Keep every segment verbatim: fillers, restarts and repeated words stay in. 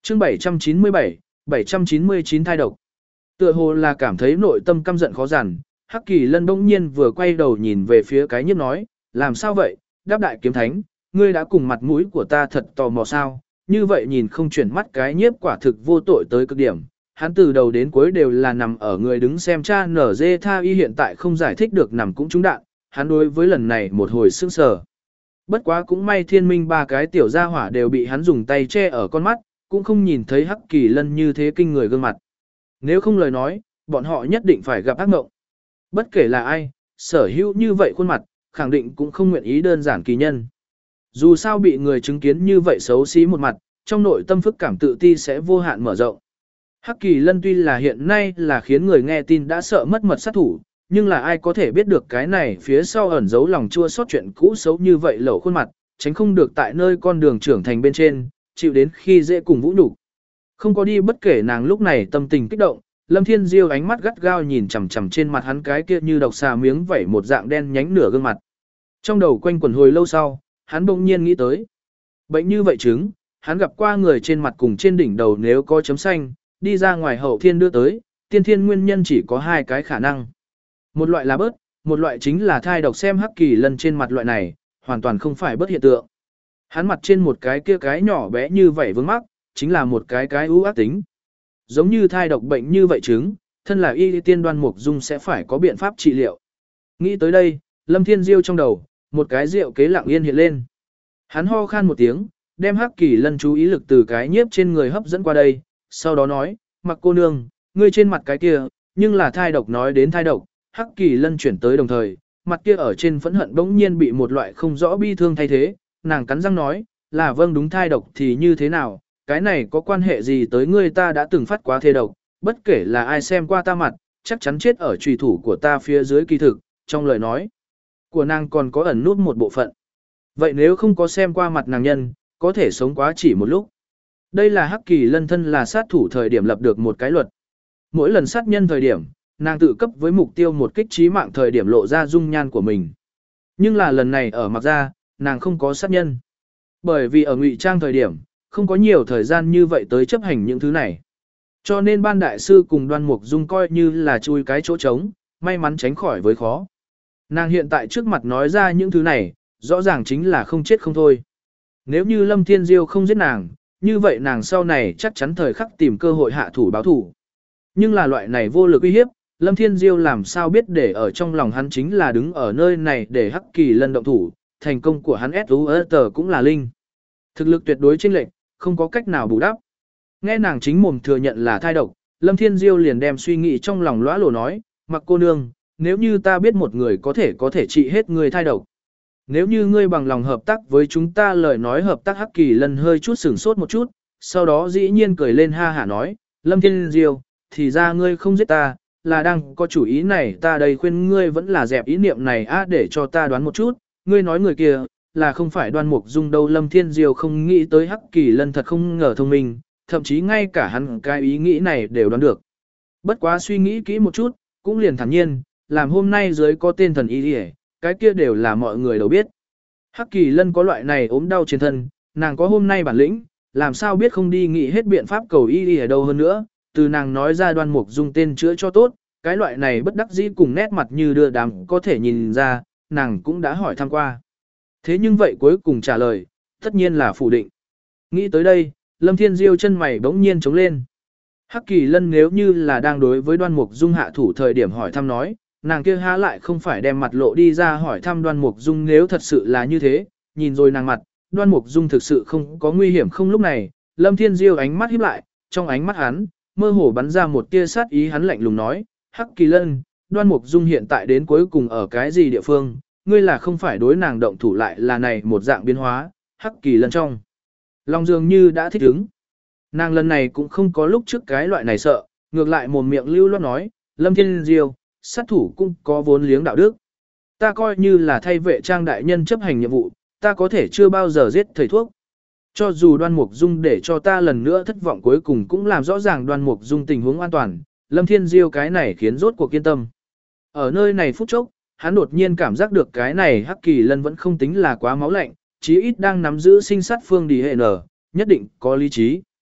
chương bảy trăm chín mươi bảy, bảy trăm chín mươi chín thai độc. Tựa hồ là cảm thấy nội tâm căm giận khó dằn, Hắc Kỳ Lân bỗng nhiên vừa quay đầu nhìn về phía cái nhiếp nói, làm sao vậy, đáp đại kiếm thánh, ngươi đã cùng mặt mũi của ta thật tò mò sao, như vậy nhìn không chuyển mắt cái nhiếp quả thực vô tội tới cực điểm. Hắn từ đầu đến cuối đều là nằm ở người đứng xem cha nở dê tha y hiện tại không giải thích được nằm cũng trúng đạn, hắn đối với lần này một hồi sững sờ. Bất quá cũng may thiên minh ba cái tiểu gia hỏa đều bị hắn dùng tay che ở con mắt, cũng không nhìn thấy Hắc Kỳ Lân như thế kinh người gương mặt. Nếu không lời nói, bọn họ nhất định phải gặp ác mộng. Bất kể là ai, sở hữu như vậy khuôn mặt, khẳng định cũng không nguyện ý đơn giản kỳ nhân. Dù sao bị người chứng kiến như vậy xấu xí một mặt, trong nội tâm phức cảm tự ti sẽ vô hạn mở rộng. Hắc Kỳ Lân tuy là hiện nay là khiến người nghe tin đã sợ mất mật sát thủ, nhưng là ai có thể biết được cái này phía sau ẩn giấu lòng chua xót chuyện cũ xấu như vậy lẩu khuôn mặt, tránh không được tại nơi con đường trưởng thành bên trên, chịu đến khi dễ cùng vũ nhục. Không có đi bất kể nàng lúc này tâm tình kích động, Lâm Thiên Diêu ánh mắt gắt gao nhìn chằm chằm trên mặt hắn cái kia như độc xà miếng vẩy một dạng đen nhánh nửa gương mặt. Trong đầu quanh quẩn hồi lâu sau, hắn bỗng nhiên nghĩ tới. Bệnh như vậy chứng, hắn gặp qua người trên mặt cùng trên đỉnh đầu nếu có chấm xanh, đi ra ngoài hậu thiên đưa tới, tiên thiên nguyên nhân chỉ có hai cái khả năng. Một loại là bớt, một loại chính là thai độc xem Hắc Kỳ Lân trên mặt loại này, hoàn toàn không phải bớt hiện tượng. Hắn mặt trên một cái kia cái nhỏ bé như vậy vướng mắc, chính là một cái cái ưu ác tính. Giống như thai độc bệnh như vậy chứng, thân là y tiên Đoan Mục Dung sẽ phải có biện pháp trị liệu. Nghĩ tới đây, Lâm Thiên Diêu trong đầu, một cái rượu kế lặng yên hiện lên. Hắn ho khan một tiếng, đem Hắc Kỳ Lân chú ý lực từ cái nhiếp trên người hấp dẫn qua đây, sau đó nói, mặc cô nương, ngươi trên mặt cái kia, nhưng là thai độc nói đến thai độc, Hắc Kỳ Lân chuyển tới đồng thời, mặt kia ở trên phẫn hận bỗng nhiên bị một loại không rõ bi thương thay thế, nàng cắn răng nói, là vâng đúng thai độc thì như thế nào, cái này có quan hệ gì tới ngươi ta đã từng phát quá thê độc, bất kể là ai xem qua ta mặt, chắc chắn chết ở trùy thủ của ta phía dưới kỳ thực, trong lời nói của nàng còn có ẩn nút một bộ phận. Vậy nếu không có xem qua mặt nàng nhân, có thể sống quá chỉ một lúc. Đây là Hắc Kỳ Lân thân là sát thủ thời điểm lập được một cái luật. Mỗi lần sát nhân thời điểm, nàng tự cấp với mục tiêu một kích trí mạng thời điểm lộ ra dung nhan của mình. Nhưng là lần này ở mặc ra, nàng không có sát nhân. Bởi vì ở ngụy trang thời điểm, không có nhiều thời gian như vậy tới chấp hành những thứ này. Cho nên ban đại sư cùng Đoan Mục Dung coi như là chui cái chỗ trống, may mắn tránh khỏi với khó. Nàng hiện tại trước mặt nói ra những thứ này, rõ ràng chính là không chết không thôi. Nếu như Lâm Thiên Diêu không giết nàng, như vậy nàng sau này chắc chắn thời khắc tìm cơ hội hạ thủ báo thủ. Nhưng là loại này vô lực uy hiếp, Lâm Thiên Diêu làm sao biết để ở trong lòng hắn chính là đứng ở nơi này để Hắc Kỳ Lân động thủ, thành công của hắn ét u ét tờ cũng là linh. Thực lực tuyệt đối chênh lệch, không có cách nào bù đắp. Nghe nàng chính mồm thừa nhận là thai độc, Lâm Thiên Diêu liền đem suy nghĩ trong lòng lõa lồ nói, mặc cô nương, nếu như ta biết một người có thể có thể trị hết người thai độc. Nếu như ngươi bằng lòng hợp tác với chúng ta lời nói hợp tác Hắc Kỳ Lân hơi chút sửng sốt một chút, sau đó dĩ nhiên cười lên ha hả nói, Lâm Thiên Diêu, thì ra ngươi không giết ta, là đang có chủ ý này ta đây khuyên ngươi vẫn là dẹp ý niệm này á để cho ta đoán một chút, ngươi nói người kia, là không phải Đoan Mục Dung đâu. Lâm Thiên Diêu không nghĩ tới Hắc Kỳ Lân thật không ngờ thông minh, thậm chí ngay cả hắn cái ý nghĩ này đều đoán được. Bất quá suy nghĩ kỹ một chút, cũng liền thản nhiên, làm hôm nay dưới có tên thần y đi, cái kia đều là mọi người đều biết. Hắc Kỳ Lân có loại này ốm đau trên thân, nàng có hôm nay bản lĩnh, làm sao biết không đi nghĩ hết biện pháp cầu y đi ở đâu hơn nữa, từ nàng nói ra Đoan Mục Dung tên chữa cho tốt, cái loại này bất đắc dĩ cùng nét mặt như đưa đám có thể nhìn ra, nàng cũng đã hỏi thăm qua. Thế nhưng vậy cuối cùng trả lời, tất nhiên là phủ định. Nghĩ tới đây, Lâm Thiên Diêu chân mày bỗng nhiên trống lên. Hắc Kỳ Lân nếu như là đang đối với Đoan Mục Dung hạ thủ thời điểm hỏi thăm nói, nàng kia há lại không phải đem mặt lộ đi ra hỏi thăm Đoan Mục Dung. Nếu thật sự là như thế, nhìn rồi nàng mặt, Đoan Mục Dung thực sự không có nguy hiểm không. Lúc này, Lâm Thiên Diêu ánh mắt híp lại, trong ánh mắt hắn, mơ hồ bắn ra một tia sát ý. Hắn lạnh lùng nói, Hắc Kỳ Lân, Đoan Mục Dung hiện tại đến cuối cùng ở cái gì địa phương, ngươi là không phải đối nàng động thủ lại là này một dạng biến hóa. Hắc Kỳ Lân trong lòng dường như đã thích ứng. Nàng lần này cũng không có lúc trước cái loại này sợ, ngược lại mồm miệng lưu loát nói, Lâm Thiên Diêu, sát thủ cũng có vốn liếng đạo đức. Ta coi như là thay vệ trang đại nhân chấp hành nhiệm vụ, ta có thể chưa bao giờ giết thầy thuốc. Cho dù Đoan Mục Dung để cho ta lần nữa thất vọng cuối cùng cũng làm rõ ràng Đoan Mục Dung tình huống an toàn, Lâm Thiên Diêu cái này khiến rốt cuộc kiên tâm. Ở nơi này phút chốc, hắn đột nhiên cảm giác được cái này Hắc Kỳ Lân vẫn không tính là quá máu lạnh, chí ít đang nắm giữ sinh sát phương đi hệ nở, nhất định có lý trí.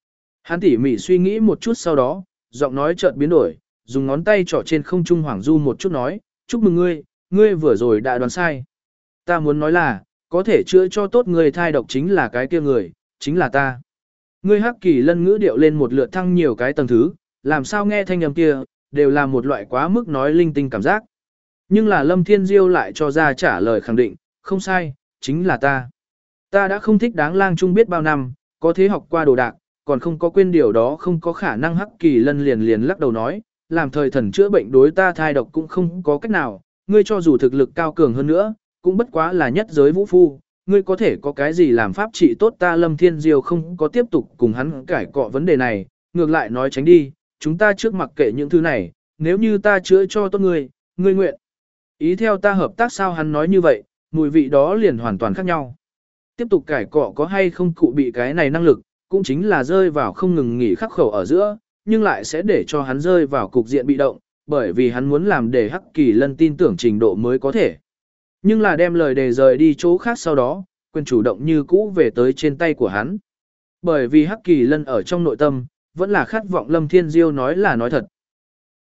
Hắn tỉ mỉ suy nghĩ một chút sau đó, giọng nói chợt biến đổi, dùng ngón tay trỏ trên không trung hoảng du một chút nói, chúc mừng ngươi, ngươi vừa rồi đã đoán sai. Ta muốn nói là, có thể chữa cho tốt người thai độc chính là cái kia người, chính là ta. Ngươi Hắc Kỳ Lân ngữ điệu lên một lượt thăng nhiều cái tầng thứ, làm sao nghe thanh âm kia, đều là một loại quá mức nói linh tinh cảm giác. Nhưng là Lâm Thiên Diêu lại cho ra trả lời khẳng định, không sai, chính là ta. Ta đã không thích Đáng Lang Trung biết bao năm, có thế học qua đồ đạc, còn không có quên điều đó không có khả năng. Hắc Kỳ Lân liền liền lắc đầu nói, làm thời thần chữa bệnh đối ta thai độc cũng không có cách nào, ngươi cho dù thực lực cao cường hơn nữa, cũng bất quá là nhất giới vũ phu, ngươi có thể có cái gì làm pháp trị tốt. Ta Lâm Thiên Diêu không có tiếp tục cùng hắn cãi cọ vấn đề này, ngược lại nói tránh đi, chúng ta trước mặc kệ những thứ này, nếu như ta chữa cho tốt ngươi, ngươi nguyện ý theo ta hợp tác sao? Hắn nói như vậy, mùi vị đó liền hoàn toàn khác nhau. Tiếp tục cãi cọ có hay không cụ bị cái này năng lực, cũng chính là rơi vào không ngừng nghỉ khắc khẩu ở giữa, nhưng lại sẽ để cho hắn rơi vào cục diện bị động, bởi vì hắn muốn làm để Hắc Kỳ Lân tin tưởng trình độ mới có thể. Nhưng là đem lời đề rời đi chỗ khác sau đó, quyền chủ động như cũ về tới trên tay của hắn. Bởi vì Hắc Kỳ Lân ở trong nội tâm, vẫn là khát vọng Lâm Thiên Diêu nói là nói thật.